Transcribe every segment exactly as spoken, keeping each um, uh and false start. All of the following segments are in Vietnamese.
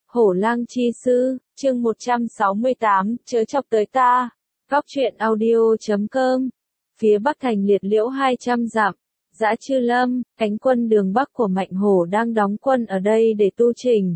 Hổ lang chi sư, chương một trăm sáu mươi tám, chớ chọc tới ta. Góc truyện audio chấm com. Phía bắc thành Liệt Liễu hai trăm dặm, Dã Chư Lâm, cánh quân đường bắc của Mạnh Hổ đang đóng quân ở đây để tu chỉnh.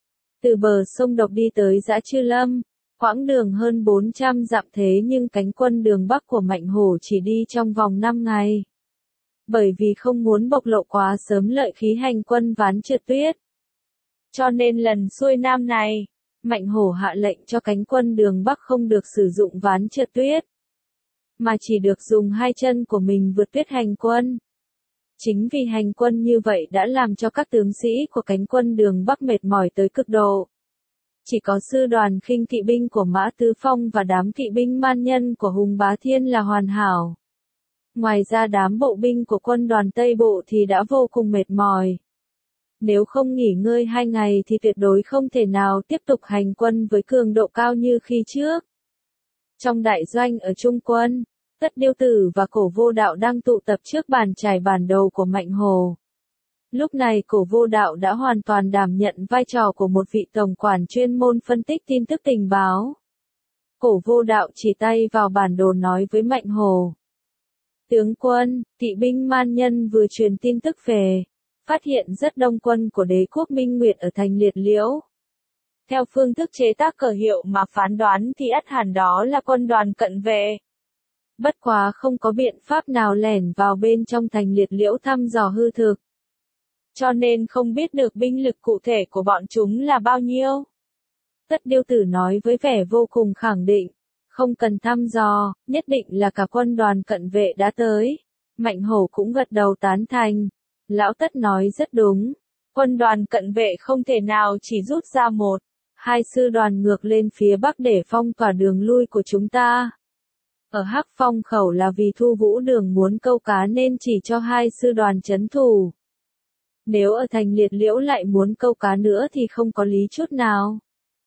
Từ bờ sông Độc đi tới Dã Chư Lâm, quãng đường hơn bốn trăm dặm, thế nhưng cánh quân đường bắc của Mạnh Hổ chỉ đi trong vòng năm ngày. Bởi vì không muốn bộc lộ quá sớm lợi khí hành quân ván trượt tuyết. Cho nên lần xuôi nam này, Mạnh Hổ hạ lệnh cho cánh quân đường bắc không được sử dụng ván trượt tuyết, mà chỉ được dùng hai chân của mình vượt tuyết hành quân. Chính vì hành quân như vậy đã làm cho các tướng sĩ của cánh quân đường bắc mệt mỏi tới cực độ. Chỉ có sư đoàn khinh kỵ binh của Mã Tứ Phong và đám kỵ binh man nhân của Hùng Bá Thiên là hoàn hảo. Ngoài ra đám bộ binh của quân đoàn Tây Bộ thì đã vô cùng mệt mỏi. Nếu không nghỉ ngơi hai ngày thì tuyệt đối không thể nào tiếp tục hành quân với cường độ cao như khi trước. Trong đại doanh ở Trung quân, Tất Điêu Tử và Cổ Vô Đạo đang tụ tập trước bàn trải bản đồ của Mạnh Hổ. Lúc này Cổ Vô Đạo đã hoàn toàn đảm nhận vai trò của một vị tổng quản chuyên môn phân tích tin tức tình báo. Cổ Vô Đạo chỉ tay vào bản đồ nói với Mạnh Hổ. Tướng quân, kỵ binh man nhân vừa truyền tin tức về, phát hiện rất đông quân của đế quốc Minh Nguyệt ở thành Liệt Liễu. Theo phương thức chế tác cờ hiệu mà phán đoán thì ắt hẳn đó là quân đoàn cận vệ. Bất quá không có biện pháp nào lẻn vào bên trong thành Liệt Liễu thăm dò hư thực. Cho nên không biết được binh lực cụ thể của bọn chúng là bao nhiêu. Tất Điêu Tử nói với vẻ vô cùng khẳng định. Không cần thăm dò, nhất định là cả quân đoàn cận vệ đã tới. Mạnh Hổ cũng gật đầu tán thành. Lão Tất nói rất đúng. Quân đoàn cận vệ không thể nào chỉ rút ra một, hai sư đoàn ngược lên phía bắc để phong tỏa đường lui của chúng ta. Ở Hắc Phong khẩu là vì Thu Vũ Đường muốn câu cá nên chỉ cho hai sư đoàn trấn thủ. Nếu ở thành Liệt Liễu lại muốn câu cá nữa thì không có lý chút nào.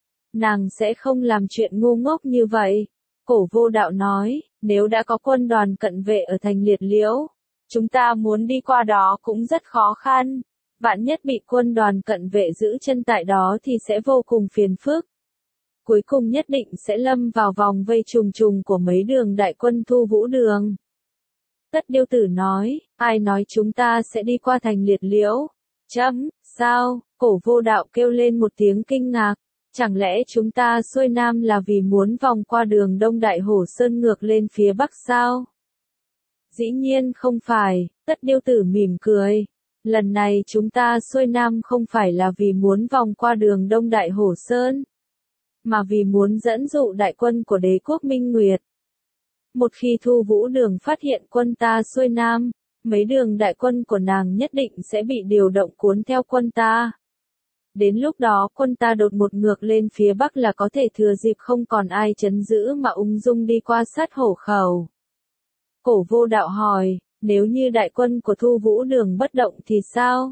Nàng sẽ không làm chuyện ngu ngốc như vậy. Cổ Vô Đạo nói, nếu đã có quân đoàn cận vệ ở thành Liệt Liễu, chúng ta muốn đi qua đó cũng rất khó khăn. Vạn nhất bị quân đoàn cận vệ giữ chân tại đó thì sẽ vô cùng phiền phức. Cuối cùng nhất định sẽ lâm vào vòng vây trùng trùng của mấy đường đại quân Thu Vũ Đường. Tất Điêu Tử nói, ai nói chúng ta sẽ đi qua thành Liệt Liễu? Chấm, sao? Cổ Vô Đạo kêu lên một tiếng kinh ngạc. Chẳng lẽ chúng ta xuôi nam là vì muốn vòng qua đường Đông Đại Hổ Sơn ngược lên phía bắc sao? Dĩ nhiên không phải, Tất Điêu Tử mỉm cười. Lần này chúng ta xuôi nam không phải là vì muốn vòng qua đường Đông Đại Hổ Sơn, mà vì muốn dẫn dụ đại quân của đế quốc Minh Nguyệt. Một khi Thu Vũ Đường phát hiện quân ta xuôi nam, mấy đường đại quân của nàng nhất định sẽ bị điều động cuốn theo quân ta. Đến lúc đó quân ta đột một ngược lên phía bắc là có thể thừa dịp không còn ai trấn giữ mà ung dung đi qua sát hổ khẩu. Cổ Vô Đạo hỏi, nếu như đại quân của Thu Vũ Đường bất động thì sao?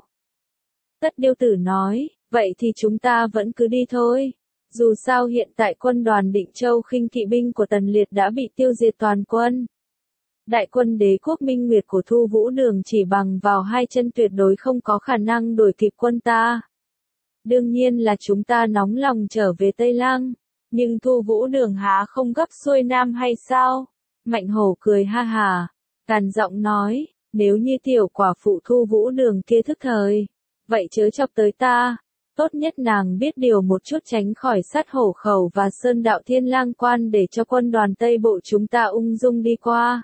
Tất Điêu Tử nói, vậy thì chúng ta vẫn cứ đi thôi. Dù sao hiện tại quân đoàn Định Châu khinh kỵ binh của Tần Liệt đã bị tiêu diệt toàn quân. Đại quân đế quốc Minh Nguyệt của Thu Vũ Đường chỉ bằng vào hai chân tuyệt đối không có khả năng đuổi kịp quân ta. Đương nhiên là chúng ta nóng lòng trở về Tây Lăng, nhưng Thu Vũ Đường há không gấp xuôi nam hay sao? Mạnh Hổ cười ha hà, gằn giọng nói, nếu như tiểu quả phụ Thu Vũ Đường kia thức thời, vậy chớ chọc tới ta. Tốt nhất nàng biết điều một chút tránh khỏi sát hổ khẩu và sơn đạo Thiên Lang Quan để cho quân đoàn Tây Bộ chúng ta ung dung đi qua.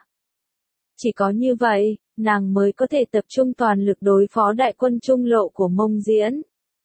Chỉ có như vậy, nàng mới có thể tập trung toàn lực đối phó đại quân trung lộ của Mông Diễn.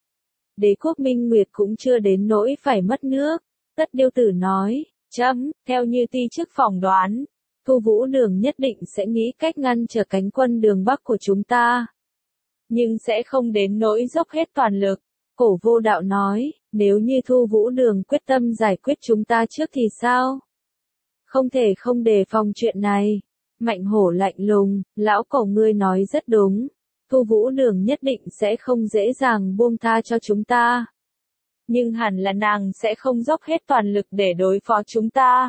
Đế quốc Minh Nguyệt cũng chưa đến nỗi phải mất nước. Tất Điêu Tử nói, chấm, theo như ti chức phỏng đoán, Thu Vũ Đường nhất định sẽ nghĩ cách ngăn trở cánh quân đường bắc của chúng ta. Nhưng sẽ không đến nỗi dốc hết toàn lực. Cổ Vô Đạo nói, nếu như Thu Vũ Đường quyết tâm giải quyết chúng ta trước thì sao? Không thể không đề phòng chuyện này. Mạnh Hổ lạnh lùng, lão Cổ ngươi nói rất đúng. Thu Vũ Đường nhất định sẽ không dễ dàng buông tha cho chúng ta. Nhưng hẳn là nàng sẽ không dốc hết toàn lực để đối phó chúng ta.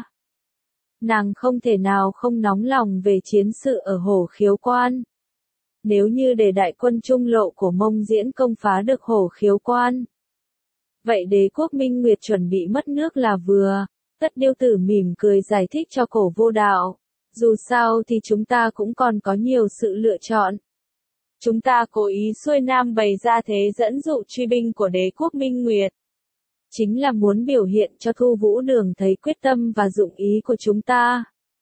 Nàng không thể nào không nóng lòng về chiến sự ở Hổ Khiếu Quan. Nếu như để đại quân trung lộ của Mông Diễn công phá được Hổ Khiếu Quan, Vậy đế quốc Minh Nguyệt chuẩn bị mất nước là vừa. Tất Điêu Tử mỉm cười giải thích cho Cổ Vô Đạo. Dù sao thì chúng ta cũng còn có nhiều sự lựa chọn. Chúng ta cố ý xuôi nam bày ra thế dẫn dụ truy binh của đế quốc Minh Nguyệt. Chính là muốn biểu hiện cho Thu Vũ Đường thấy quyết tâm và dụng ý của chúng ta.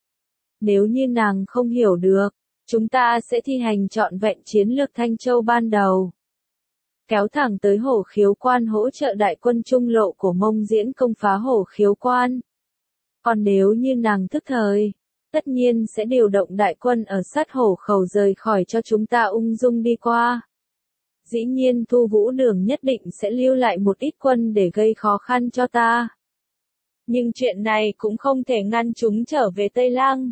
Nếu như nàng không hiểu được, chúng ta sẽ thi hành trọn vẹn chiến lược Thanh Châu ban đầu. Kéo thẳng tới Hổ Khiếu Quan hỗ trợ đại quân trung lộ của Mông Diễn công phá Hổ Khiếu Quan. Còn nếu như nàng thức thời, tất nhiên sẽ điều động đại quân ở sát hổ khẩu rời khỏi cho chúng ta ung dung đi qua. Dĩ nhiên Thu Vũ Đường nhất định sẽ lưu lại một ít quân để gây khó khăn cho ta. Nhưng chuyện này cũng không thể ngăn chúng trở về Tây Lăng.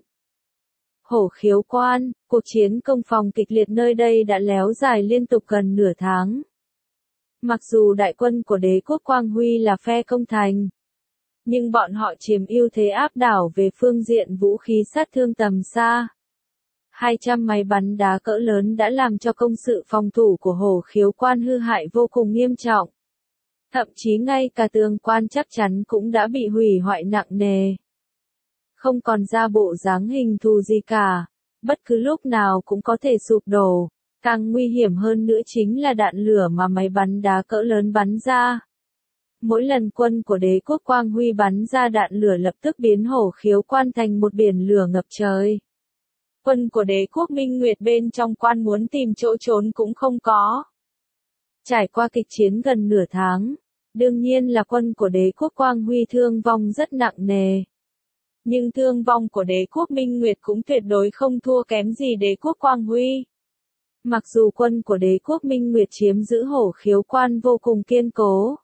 Hổ Khiếu Quan, cuộc chiến công phòng kịch liệt nơi đây đã léo dài liên tục gần nửa tháng. Mặc dù đại quân của đế quốc Quang Huy là phe công thành, nhưng bọn họ chiếm ưu thế áp đảo về phương diện vũ khí sát thương tầm xa. hai trăm máy bắn đá cỡ lớn đã làm cho công sự phòng thủ của Hổ Khiếu Quan hư hại vô cùng nghiêm trọng. Thậm chí ngay cả tường quan chắc chắn cũng đã bị hủy hoại nặng nề. Không còn ra bộ dáng hình thù gì cả, bất cứ lúc nào cũng có thể sụp đổ. Càng nguy hiểm hơn nữa chính là đạn lửa mà máy bắn đá cỡ lớn bắn ra. Mỗi lần quân của đế quốc Quang Huy bắn ra đạn lửa lập tức biến Hổ Khiếu Quan thành một biển lửa ngập trời. Quân của đế quốc Minh Nguyệt bên trong quan muốn tìm chỗ trốn cũng không có. Trải qua kịch chiến gần nửa tháng, đương nhiên là quân của đế quốc Quang Huy thương vong rất nặng nề. Nhưng thương vong của đế quốc Minh Nguyệt cũng tuyệt đối không thua kém gì đế quốc Quang Huy. Mặc dù quân của đế quốc Minh Nguyệt chiếm giữ Hổ Khiếu Quan vô cùng kiên cố.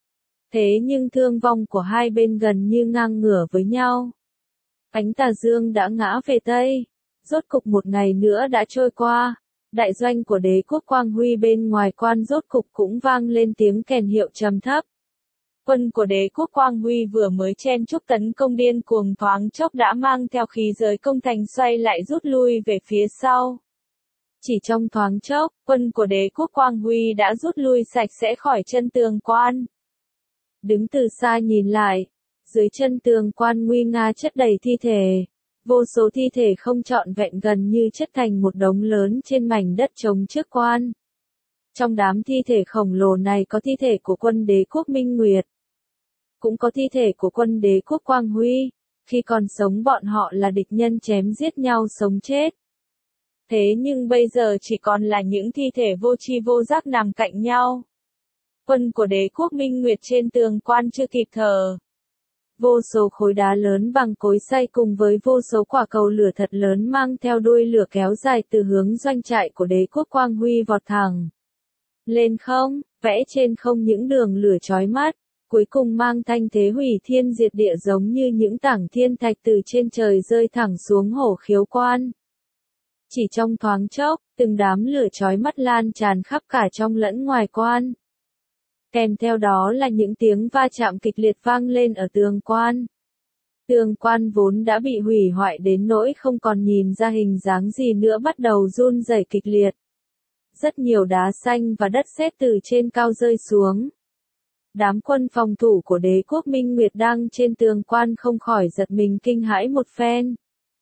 Thế nhưng thương vong của hai bên gần như ngang ngửa với nhau. Ánh tà dương đã ngã về Tây. Rốt cục một ngày nữa đã trôi qua. Đại doanh của đế quốc Quang Huy bên ngoài quan rốt cục cũng vang lên tiếng kèn hiệu trầm thấp. Quân của đế quốc Quang Huy vừa mới chen chúc tấn công điên cuồng thoáng chốc đã mang theo khí giới công thành xoay lại rút lui về phía sau. Chỉ trong thoáng chốc, quân của đế quốc Quang Huy đã rút lui sạch sẽ khỏi chân tường quan. Đứng từ xa nhìn lại, dưới chân tường quan nguy nga chất đầy thi thể. Vô số thi thể không trọn vẹn gần như chất thành một đống lớn trên mảnh đất trống trước quan. Trong đám thi thể khổng lồ này có thi thể của quân đế quốc Minh Nguyệt. Cũng có thi thể của quân đế quốc Quang Huy. Khi còn sống bọn họ là địch nhân chém giết nhau sống chết. Thế nhưng bây giờ chỉ còn là những thi thể vô tri vô giác nằm cạnh nhau. Quân của đế quốc Minh Nguyệt trên tường quan chưa kịp thở. Vô số khối đá lớn bằng cối xay cùng với vô số quả cầu lửa thật lớn mang theo đuôi lửa kéo dài từ hướng doanh trại của đế quốc Quang Huy vọt thẳng lên không, vẽ trên không những đường lửa chói mắt, cuối cùng mang thanh thế hủy thiên diệt địa giống như những tảng thiên thạch từ trên trời rơi thẳng xuống Hổ Khiếu Quan. Chỉ trong thoáng chốc, từng đám lửa chói mắt lan tràn khắp cả trong lẫn ngoài quan. Kèm theo đó là những tiếng va chạm kịch liệt vang lên ở tường quan. Tường quan vốn đã bị hủy hoại đến nỗi không còn nhìn ra hình dáng gì nữa bắt đầu run rẩy kịch liệt. Rất nhiều đá xanh và đất sét từ trên cao rơi xuống. Đám quân phòng thủ của đế quốc Minh Nguyệt đang trên tường quan không khỏi giật mình kinh hãi một phen.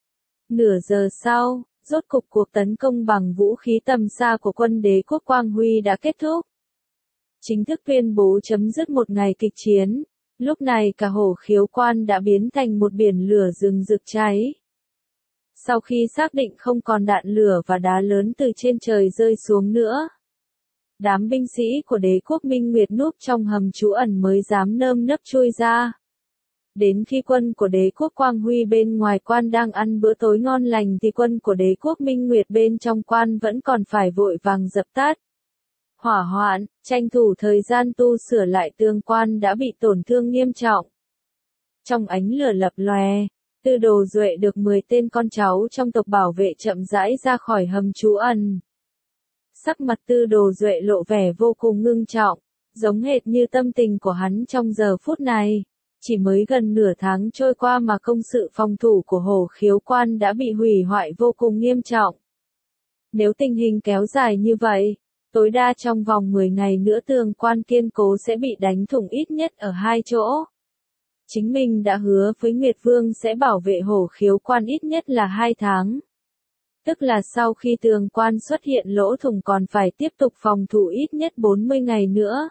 Nửa giờ sau, rốt cục cuộc tấn công bằng vũ khí tầm xa của quân đế quốc Quang Huy đã kết thúc. Chính thức tuyên bố chấm dứt một ngày kịch chiến. Lúc này cả Hổ Khiếu Quan đã biến thành một biển lửa rừng rực cháy. Sau khi xác định không còn đạn lửa và đá lớn từ trên trời rơi xuống nữa, đám binh sĩ của đế quốc Minh Nguyệt núp trong hầm trú ẩn mới dám nơm nấp chui ra. Đến khi quân của đế quốc Quang Huy bên ngoài quan đang ăn bữa tối ngon lành thì quân của đế quốc Minh Nguyệt bên trong quan vẫn còn phải vội vàng dập tắt hỏa hoạn, tranh thủ thời gian tu sửa lại tường quan đã bị tổn thương nghiêm trọng. Trong ánh lửa lập lòe, Tư Đồ Duệ được mười tên con cháu trong tộc bảo vệ chậm rãi ra khỏi hầm trú ẩn. Sắc mặt Tư Đồ Duệ lộ vẻ vô cùng ngưng trọng, giống hệt như tâm tình của hắn trong giờ phút này. Chỉ mới gần nửa tháng trôi qua mà công sự phòng thủ của Hổ Khiếu Quan đã bị hủy hoại vô cùng nghiêm trọng. Nếu tình hình kéo dài như vậy, Tối đa trong vòng mười ngày nữa tường quan kiên cố sẽ bị đánh thủng ít nhất ở hai chỗ. Chính mình đã hứa với Nguyệt Vương sẽ bảo vệ hổ khiếu quan ít nhất là hai tháng. Tức là sau khi tường quan xuất hiện lỗ thủng còn phải tiếp tục phòng thủ ít nhất bốn mươi ngày nữa.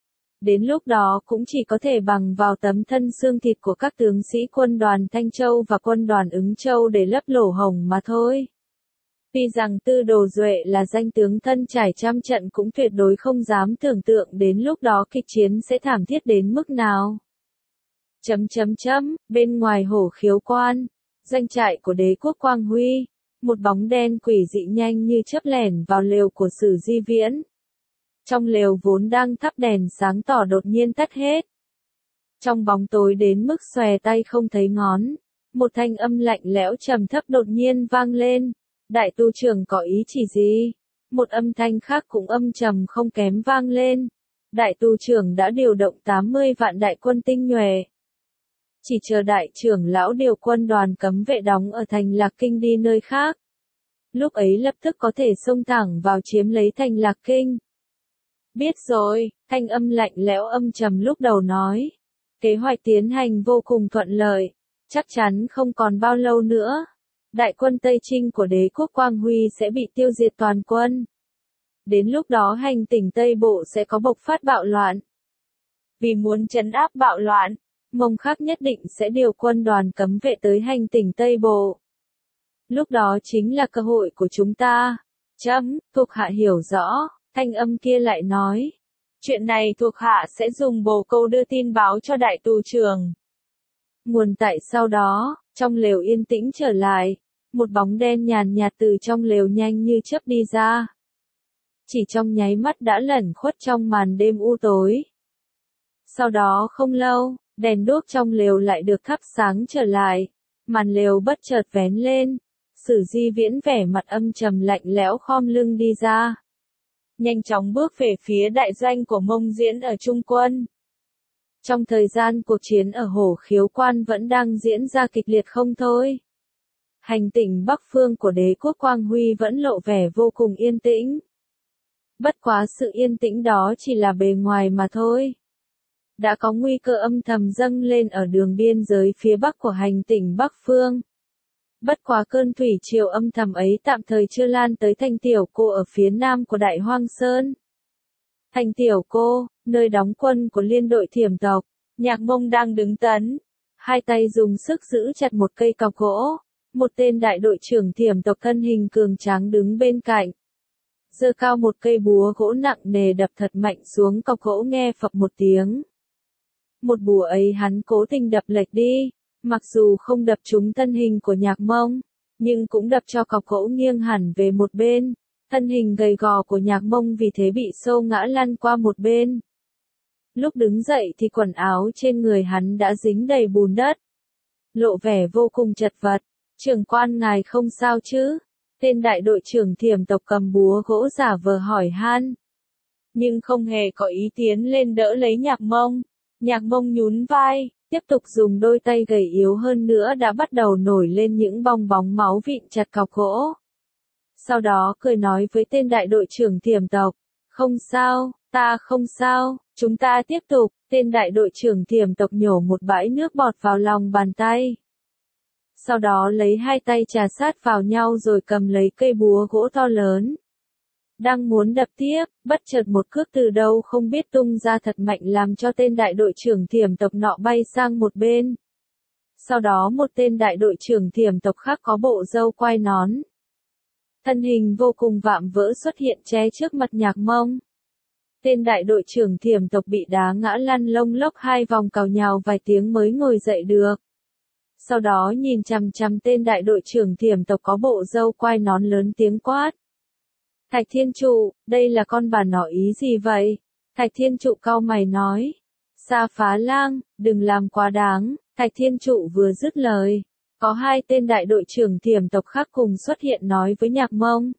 Đến lúc đó cũng chỉ có thể bằng vào tấm thân xương thịt của các tướng sĩ quân đoàn Thanh Châu và quân đoàn Ứng Châu để lấp lỗ hổng mà thôi. Tuy rằng Tư Đồ Duệ là danh tướng thân trải trăm trận cũng tuyệt đối không dám tưởng tượng đến lúc đó kịch chiến sẽ thảm thiết đến mức nào. Chấm chấm chấm, bên ngoài hổ khiếu quan, doanh trại của đế quốc Quang Huy, một bóng đen quỷ dị nhanh như chớp lẻn vào lều của Sử Di Viễn. Trong lều vốn đang thắp đèn sáng tỏ đột nhiên tắt hết. Trong bóng tối đến mức xòe tay không thấy ngón, một thanh âm lạnh lẽo trầm thấp đột nhiên vang lên. Đại tu trưởng có ý chỉ gì? Một âm thanh khác cũng âm trầm không kém vang lên. Đại tu trưởng đã điều động tám mươi vạn đại quân tinh nhuệ. Chỉ chờ đại trưởng lão điều quân đoàn cấm vệ đóng ở thành Lạc Kinh đi nơi khác. Lúc ấy lập tức có thể xông thẳng vào chiếm lấy thành Lạc Kinh. Biết rồi, thanh âm lạnh lẽo âm trầm lúc đầu nói. Kế hoạch tiến hành vô cùng thuận lợi, chắc chắn không còn bao lâu nữa. Đại quân Tây Trinh của đế quốc Quang Huy sẽ bị tiêu diệt toàn quân. Đến lúc đó hành tỉnh Tây Bộ sẽ có bộc phát bạo loạn. Vì muốn trấn áp bạo loạn, Mông Khắc nhất định sẽ điều quân đoàn cấm vệ tới hành tỉnh Tây Bộ. Lúc đó chính là cơ hội của chúng ta. Chấm, thuộc hạ hiểu rõ, thanh âm kia lại nói. Chuyện này thuộc hạ sẽ dùng bồ câu đưa tin báo cho đại tu trưởng. Nguồn tại sau đó, trong lều yên tĩnh trở lại, một bóng đen nhàn nhạt từ trong lều nhanh như chớp đi ra. Chỉ trong nháy mắt đã lẩn khuất trong màn đêm u tối. Sau đó không lâu, đèn đuốc trong lều lại được thắp sáng trở lại, màn lều bất chợt vén lên, Sử Di Viễn vẻ mặt âm trầm lạnh lẽo khom lưng đi ra. Nhanh chóng bước về phía đại doanh của Mông Diễn ở Trung Quân. Trong thời gian cuộc chiến ở hổ khiếu quan vẫn đang diễn ra kịch liệt không thôi. Hành tỉnh Bắc Phương của đế quốc Quang Huy vẫn lộ vẻ vô cùng yên tĩnh. Bất quá sự yên tĩnh đó chỉ là bề ngoài mà thôi. Đã có nguy cơ âm thầm dâng lên ở đường biên giới phía bắc của hành tỉnh Bắc Phương. Bất quá cơn thủy triều âm thầm ấy tạm thời chưa lan tới Thanh Tiểu Cô ở phía nam của Đại Hoang Sơn. Thanh Tiểu Cô, nơi đóng quân của liên đội thiểm tộc, Nhạc Mông đang đứng tấn. Hai tay dùng sức giữ chặt một cây cọc gỗ. Một tên đại đội trưởng thiểm tộc thân hình cường tráng đứng bên cạnh. Giơ cao một cây búa gỗ nặng nề đập thật mạnh xuống cọc gỗ nghe phập một tiếng. Một búa ấy hắn cố tình đập lệch đi, mặc dù không đập trúng thân hình của Nhạc Mông, nhưng cũng đập cho cọc gỗ nghiêng hẳn về một bên. Thân hình gầy gò của Nhạc Mông vì thế bị xô ngã lăn qua một bên. Lúc đứng dậy thì quần áo trên người hắn đã dính đầy bùn đất. Lộ vẻ vô cùng chật vật. Trưởng quan ngài không sao chứ? Tên đại đội trưởng thiểm tộc cầm búa gỗ giả vờ hỏi han. Nhưng không hề có ý tiến lên đỡ lấy Nhạc Mông. Nhạc Mông nhún vai, tiếp tục dùng đôi tay gầy yếu hơn nữa đã bắt đầu nổi lên những bong bóng máu vịn chặt cọc gỗ. Sau đó cười nói với tên đại đội trưởng thiểm tộc. Không sao, ta không sao, chúng ta tiếp tục. Tên đại đội trưởng thiểm tộc nhổ một bãi nước bọt vào lòng bàn tay. Sau đó lấy hai tay trà sát vào nhau rồi cầm lấy cây búa gỗ to lớn. Đang muốn đập tiếp, bất chợt một cước từ đâu không biết tung ra thật mạnh làm cho tên đại đội trưởng thiểm tộc nọ bay sang một bên. Sau đó một tên đại đội trưởng thiểm tộc khác có bộ râu quai nón. Thân hình vô cùng vạm vỡ xuất hiện che trước mặt Nhạc Mông. Tên đại đội trưởng thiểm tộc bị đá ngã lăn lông lốc hai vòng cào nhào vài tiếng mới ngồi dậy được. Sau đó nhìn chằm chằm tên đại đội trưởng thiểm tộc có bộ râu quai nón lớn tiếng quát. Thạch Thiên Trụ, đây là con bà nọ ý gì vậy? Thạch Thiên Trụ cau mày nói. Sa Phá Lang, đừng làm quá đáng. Thạch Thiên Trụ vừa dứt lời. Có hai tên đại đội trưởng thiểm tộc khác cùng xuất hiện nói với Nhạc Mông.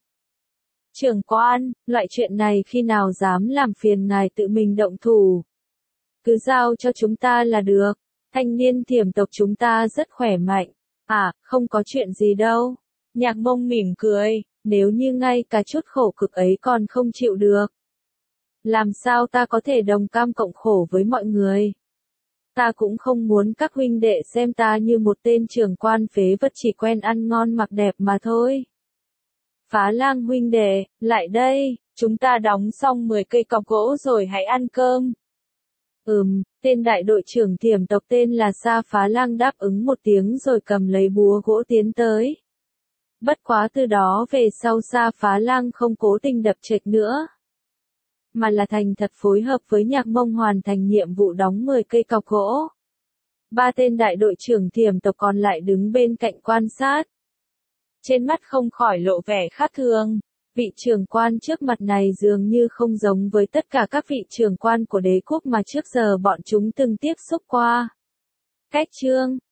Trưởng quan, loại chuyện này khi nào dám làm phiền ngài tự mình động thủ. Cứ giao cho chúng ta là được. Thanh niên thiểm tộc chúng ta rất khỏe mạnh. À, không có chuyện gì đâu. Nhạc Mông mỉm cười, Nếu như ngay cả chút khổ cực ấy còn không chịu được, làm sao ta có thể đồng cam cộng khổ với mọi người? Ta cũng không muốn các huynh đệ xem ta như một tên trưởng quan phế vật chỉ quen ăn ngon mặc đẹp mà thôi. Phá Lang huynh đệ, lại đây, chúng ta đóng xong mười cây cọc gỗ rồi hãy ăn cơm. Ừm, tên đại đội trưởng Thiểm tộc tên là Sa Phá Lang đáp ứng một tiếng rồi cầm lấy búa gỗ tiến tới. Bất quá từ đó về sau Sa Phá Lang không cố tình đập trệch nữa, mà là thành thật phối hợp với Nhạc Mông hoàn thành nhiệm vụ đóng mười cây cọc gỗ. Ba tên đại đội trưởng Thiểm tộc còn lại đứng bên cạnh quan sát. Trên mắt không khỏi lộ vẻ khác thường, vị trưởng quan trước mặt này dường như không giống với tất cả các vị trưởng quan của đế quốc mà trước giờ bọn chúng từng tiếp xúc qua. Cách chương